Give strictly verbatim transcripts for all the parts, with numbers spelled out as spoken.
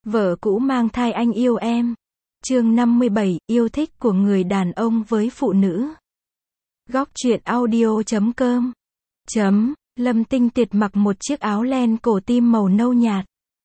Vợ cũ mang thai anh yêu em. Chương năm mươi bảy, yêu thích của người đàn ông với phụ nữ. Góc truyện audio chấm com. Chấm, Lâm Tinh Tiệt mặc một chiếc áo len cổ tim màu nâu nhạt.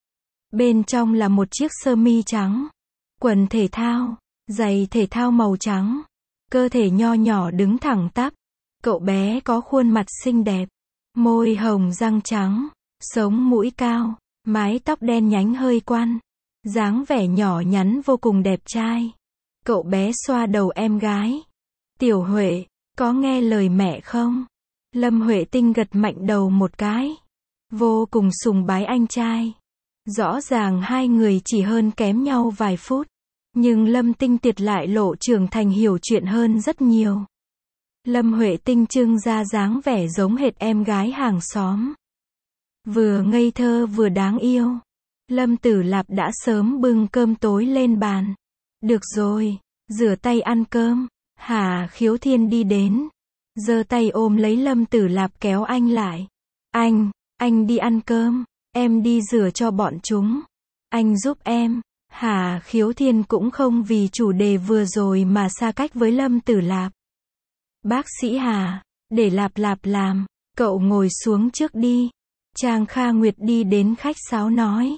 Bên trong là một chiếc sơ mi trắng, quần thể thao, giày thể thao màu trắng. Cơ thể nho nhỏ đứng thẳng tắp. Cậu bé có khuôn mặt xinh đẹp, môi hồng răng trắng, sống mũi cao, mái tóc đen nhánh hơi quăn. Dáng vẻ nhỏ nhắn vô cùng đẹp trai. Cậu bé xoa đầu em gái. Tiểu Huệ, có nghe lời mẹ không? Lâm Huệ Tinh gật mạnh đầu một cái. Vô cùng sùng bái anh trai. Rõ ràng hai người chỉ hơn kém nhau vài phút. Nhưng Lâm Tinh Tiệt lại lộ trưởng thành hiểu chuyện hơn rất nhiều. Lâm Huệ Tinh trưng ra dáng vẻ giống hệt em gái hàng xóm. Vừa ngây thơ vừa đáng yêu. Lâm Tử Lạp đã sớm bưng cơm tối lên bàn. Được rồi, rửa tay ăn cơm. Hà Khiếu Thiên đi đến, giơ tay ôm lấy Lâm Tử Lạp kéo anh lại. Anh, anh đi ăn cơm, em đi rửa cho bọn chúng. Anh giúp em. Hà Khiếu Thiên cũng không vì chủ đề vừa rồi mà xa cách với Lâm Tử Lạp. Bác sĩ Hà, để Lạp Lạp làm, cậu ngồi xuống trước đi. Trang Kha Nguyệt đi đến khách sáo nói.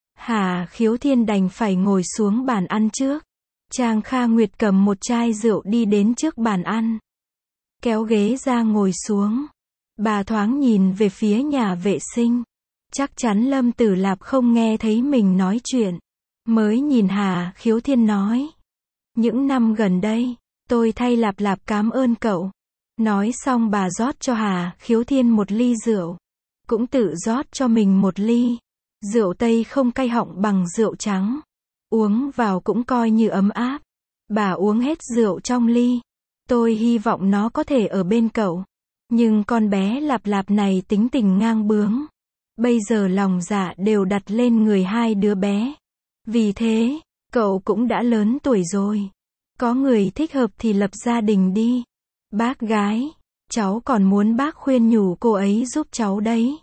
Hà Khiếu Thiên đành phải ngồi xuống bàn ăn trước. Trang Kha Nguyệt cầm một chai rượu đi đến trước bàn ăn. Kéo ghế ra ngồi xuống. Bà thoáng nhìn về phía nhà vệ sinh. Chắc chắn Lâm Tử Lạp không nghe thấy mình nói chuyện. Mới nhìn Hà Khiếu Thiên nói. Những năm gần đây, tôi thay Lạp Lạp cảm ơn cậu. Nói xong bà rót cho Hà Khiếu Thiên một ly rượu. Cũng tự rót cho mình một ly. Rượu Tây không cay họng bằng rượu trắng. Uống vào cũng coi như ấm áp. Bà uống hết rượu trong ly. Tôi hy vọng nó có thể ở bên cậu. Nhưng con bé Lạp Lạp này tính tình ngang bướng. Bây giờ lòng dạ đều đặt lên người hai đứa bé. Vì thế, cậu cũng đã lớn tuổi rồi. Có người thích hợp thì lập gia đình đi. Bác gái, cháu còn muốn bác khuyên nhủ cô ấy giúp cháu đấy.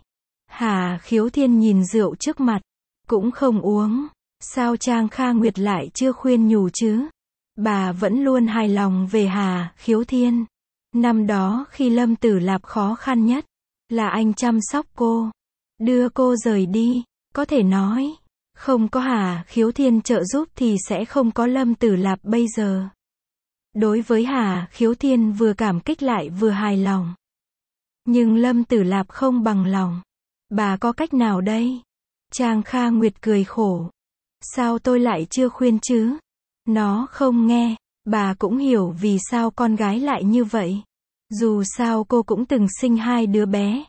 Hà Khiếu Thiên nhìn rượu trước mặt, cũng không uống. Sao Trang Kha Nguyệt lại chưa khuyên nhủ chứ? Bà vẫn luôn hài lòng về Hà Khiếu Thiên. Năm đó khi Lâm Tử Lạp khó khăn nhất, là anh chăm sóc cô, đưa cô rời đi. Có thể nói, không có Hà Khiếu Thiên trợ giúp thì sẽ không có Lâm Tử Lạp bây giờ. Đối với Hà Khiếu Thiên vừa cảm kích lại vừa hài lòng. Nhưng Lâm Tử Lạp không bằng lòng. Bà có cách nào đây? Trang Kha Nguyệt cười khổ. Sao tôi lại chưa khuyên chứ? Nó không nghe. Bà cũng hiểu vì sao con gái lại như vậy. Dù sao cô cũng từng sinh hai đứa bé.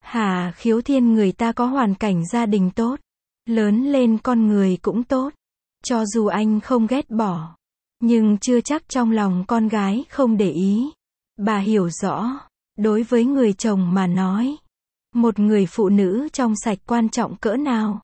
Hà Khiếu Thiên người ta có hoàn cảnh gia đình tốt. Lớn lên con người cũng tốt. Cho dù anh không ghét bỏ. Nhưng chưa chắc trong lòng con gái không để ý. Bà hiểu rõ. Đối với người chồng mà nói. Một người phụ nữ trong sạch quan trọng cỡ nào.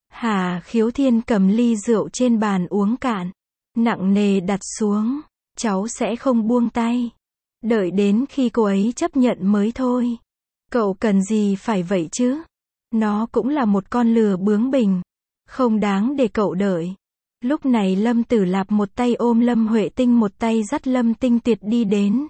Hà Khiếu Thiên cầm ly rượu trên bàn uống cạn. Nặng nề đặt xuống. Cháu sẽ không buông tay. Đợi đến khi cô ấy chấp nhận mới thôi. Cậu cần gì phải vậy chứ? Nó cũng là một con lừa bướng bỉnh. Không đáng để cậu đợi. Lúc này Lâm Tử Lạp một tay ôm Lâm Huệ Tinh một tay dắt Lâm Tinh Tiệt đi đến.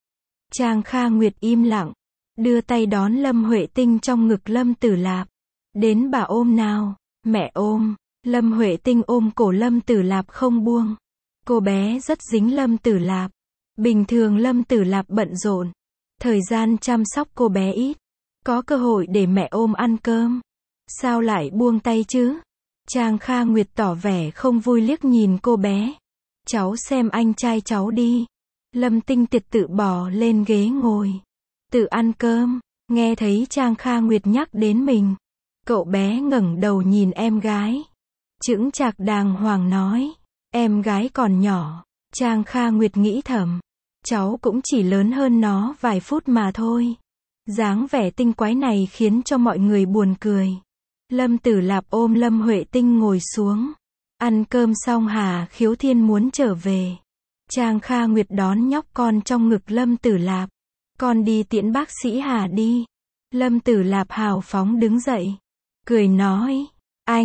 Trang Kha Nguyệt im lặng. Đưa tay đón Lâm Huệ Tinh trong ngực Lâm Tử Lạp. Đến bà ôm nào. Mẹ ôm. Lâm Huệ Tinh ôm cổ Lâm Tử Lạp không buông. Cô bé rất dính Lâm Tử Lạp. Bình thường Lâm Tử Lạp bận rộn. Thời gian chăm sóc cô bé ít. Có cơ hội để mẹ ôm ăn cơm. Sao lại buông tay chứ? Trang Kha Nguyệt tỏ vẻ không vui liếc nhìn cô bé. Cháu xem anh trai cháu đi. Lâm Tinh Tiệt tự bò lên ghế ngồi. Tự ăn cơm. Nghe thấy Trang Kha Nguyệt nhắc đến mình. Cậu bé ngẩng đầu nhìn em gái. Chững chạc đàng hoàng nói. Em gái còn nhỏ. Trang Kha Nguyệt nghĩ thầm. Cháu cũng chỉ lớn hơn nó vài phút mà thôi. Dáng vẻ tinh quái này khiến cho mọi người buồn cười. Lâm Tử Lạp ôm Lâm Huệ Tinh ngồi xuống. Ăn cơm xong Hà Khiếu Thiên muốn trở về. Trang Kha Nguyệt đón nhóc con trong ngực Lâm Tử Lạp. Con đi tiễn bác sĩ Hà đi. Lâm Tử Lạp hào phóng đứng dậy. Cười nói. Anh,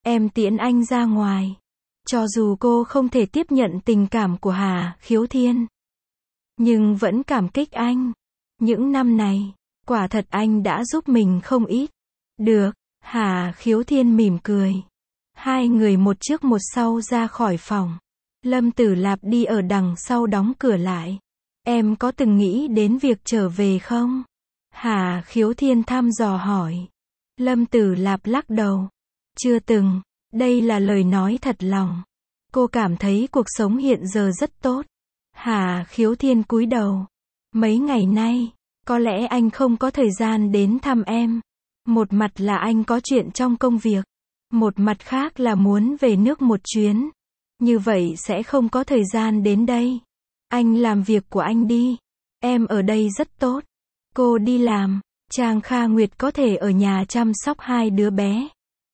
em tiễn anh ra ngoài. Cho dù cô không thể tiếp nhận tình cảm của Hà Khiếu Thiên, nhưng vẫn cảm kích anh. Những năm này, quả thật anh đã giúp mình không ít. Được, Hà Khiếu Thiên mỉm cười. Hai người một trước một sau ra khỏi phòng. Lâm Tử Lạp đi ở đằng sau đóng cửa lại. Em có từng nghĩ đến việc trở về không? Hà Khiếu Thiên thăm dò hỏi. Lâm Tử Lạp lắc đầu. Chưa từng, đây là lời nói thật lòng. Cô cảm thấy cuộc sống hiện giờ rất tốt. Hà Khiếu Thiên cúi đầu. Mấy ngày nay, có lẽ anh không có thời gian đến thăm em. Một mặt là anh có chuyện trong công việc. Một mặt khác là muốn về nước một chuyến. Như vậy sẽ không có thời gian đến đây. Anh làm việc của anh đi. Em ở đây rất tốt. Cô đi làm, Trang Kha Nguyệt có thể ở nhà chăm sóc hai đứa bé.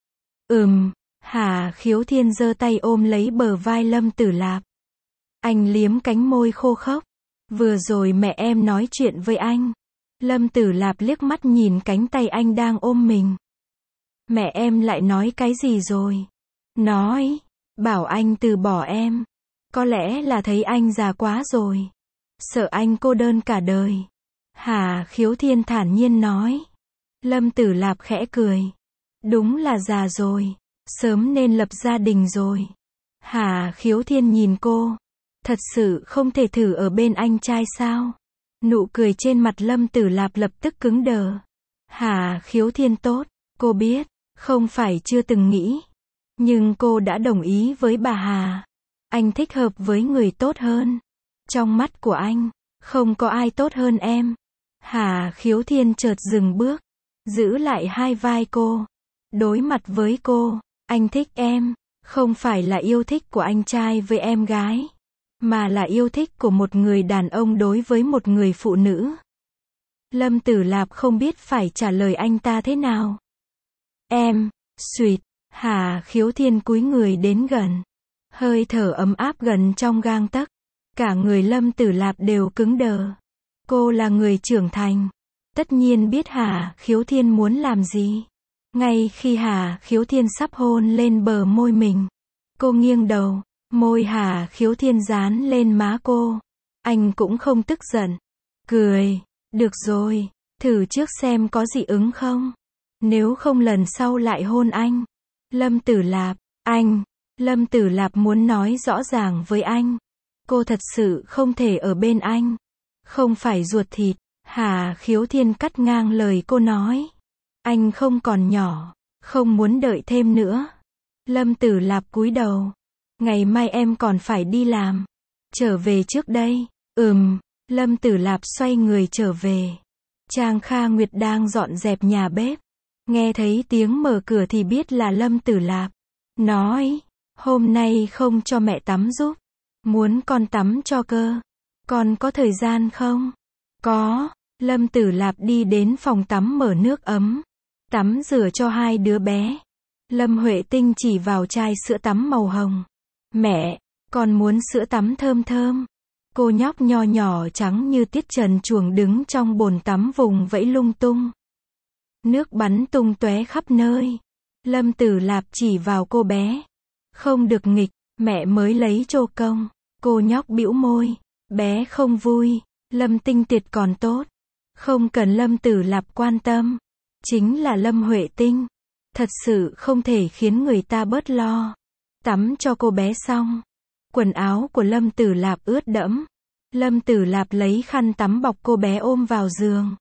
Ừm, Hà Khiếu Thiên giơ tay ôm lấy bờ vai Lâm Tử Lạp. Anh liếm cánh môi khô khốc. Vừa rồi mẹ em nói chuyện với anh. Lâm Tử Lạp liếc mắt nhìn cánh tay anh đang ôm mình. Mẹ em lại nói cái gì rồi? Nói, bảo anh từ bỏ em. Có lẽ là thấy anh già quá rồi. Sợ anh cô đơn cả đời. Hà Khiếu Thiên thản nhiên nói. Lâm Tử Lạp khẽ cười. Đúng là già rồi. Sớm nên lập gia đình rồi. Hà Khiếu Thiên nhìn cô. Thật sự không thể thử ở bên anh trai sao? Nụ cười trên mặt Lâm Tử Lạp lập tức cứng đờ. Hà Khiếu Thiên tốt. Cô biết, không phải chưa từng nghĩ. Nhưng cô đã đồng ý với bà Hà. Anh thích hợp với người tốt hơn. Trong mắt của anh, không có ai tốt hơn em. Hà Khiếu Thiên chợt dừng bước. Giữ lại hai vai cô. Đối mặt với cô. Anh thích em. Không phải là yêu thích của anh trai với em gái. Mà là yêu thích của một người đàn ông đối với một người phụ nữ. Lâm Tử Lạp không biết phải trả lời anh ta thế nào. Em, suýt. Hà Khiếu Thiên cúi người đến gần. Hơi thở ấm áp gần trong gang tấc. Cả người Lâm Tử Lạp đều cứng đờ. Cô là người trưởng thành. Tất nhiên biết Hà Khiếu Thiên muốn làm gì. Ngay khi Hà Khiếu Thiên sắp hôn lên bờ môi mình. Cô nghiêng đầu. Môi Hà Khiếu Thiên dán lên má cô. Anh cũng không tức giận. Cười. Được rồi. Thử trước xem có dị ứng không. Nếu không lần sau lại hôn anh. Lâm Tử Lạp. Anh. Lâm Tử Lạp muốn nói rõ ràng với anh. Cô thật sự không thể ở bên anh. Không phải ruột thịt. Hà Khiếu Thiên cắt ngang lời cô nói. Anh không còn nhỏ. Không muốn đợi thêm nữa. Lâm Tử Lạp cúi đầu. Ngày mai em còn phải đi làm. Trở về trước đây. Ừm. Lâm Tử Lạp xoay người trở về. Trang Kha Nguyệt đang dọn dẹp nhà bếp. Nghe thấy tiếng mở cửa thì biết là Lâm Tử Lạp. Nói. Hôm nay không cho mẹ tắm giúp. Muốn con tắm cho cơ. Con có thời gian không? Có. Lâm Tử Lạp đi đến phòng tắm mở nước ấm. Tắm rửa cho hai đứa bé. Lâm Huệ Tinh chỉ vào chai sữa tắm màu hồng. Mẹ, con muốn sữa tắm thơm thơm. Cô nhóc nho nhỏ trắng như tiết trần truồng đứng trong bồn tắm vùng vẫy lung tung. Nước bắn tung tóe khắp nơi. Lâm Tử Lạp chỉ vào cô bé. Không được nghịch, mẹ mới lấy chô công. Cô nhóc bĩu môi. Bé không vui. Lâm Tinh Tiệt còn tốt. Không cần Lâm Tử Lạp quan tâm. Chính là Lâm Huệ Tinh. Thật sự không thể khiến người ta bớt lo. Tắm cho cô bé xong. Quần áo của Lâm Tử Lạp ướt đẫm. Lâm Tử Lạp lấy khăn tắm bọc cô bé ôm vào giường.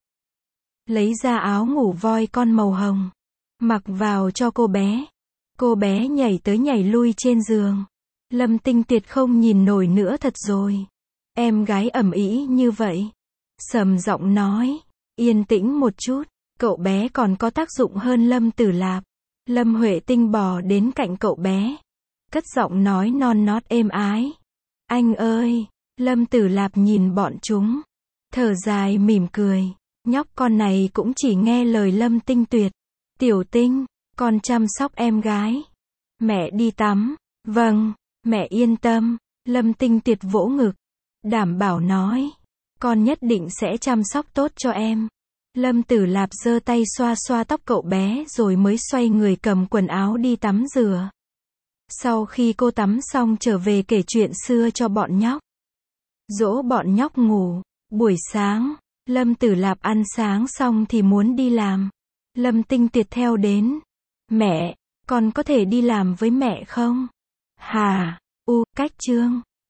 Lấy ra áo ngủ voi con màu hồng. Mặc vào cho cô bé. Cô bé nhảy tới nhảy lui trên giường. Lâm Tinh Tiệt không nhìn nổi nữa thật rồi. Em gái ầm ĩ như vậy. Sầm giọng nói. Yên tĩnh một chút. Cậu bé còn có tác dụng hơn Lâm Tử Lạp. Lâm Huệ Tinh bò đến cạnh cậu bé. Cất giọng nói non nót êm ái. Anh ơi. Lâm Tử Lạp nhìn bọn chúng. Thở dài mỉm cười. Nhóc con này cũng chỉ nghe lời Lâm Tinh Tuyệt. Tiểu Tinh, con chăm sóc em gái. Mẹ đi tắm. Vâng, mẹ yên tâm. Lâm Tinh Tuyệt vỗ ngực. Đảm bảo nói. Con nhất định sẽ chăm sóc tốt cho em. Lâm Tử Lạp giơ tay xoa xoa tóc cậu bé rồi mới xoay người cầm quần áo đi tắm rửa. Sau khi cô tắm xong trở về kể chuyện xưa cho bọn nhóc. Dỗ bọn nhóc ngủ. Buổi sáng, Lâm Tử Lạp ăn sáng xong thì muốn đi làm. Lâm Tinh Tiệt theo đến. Mẹ, con có thể đi làm với mẹ không? Hà, u, cách chương.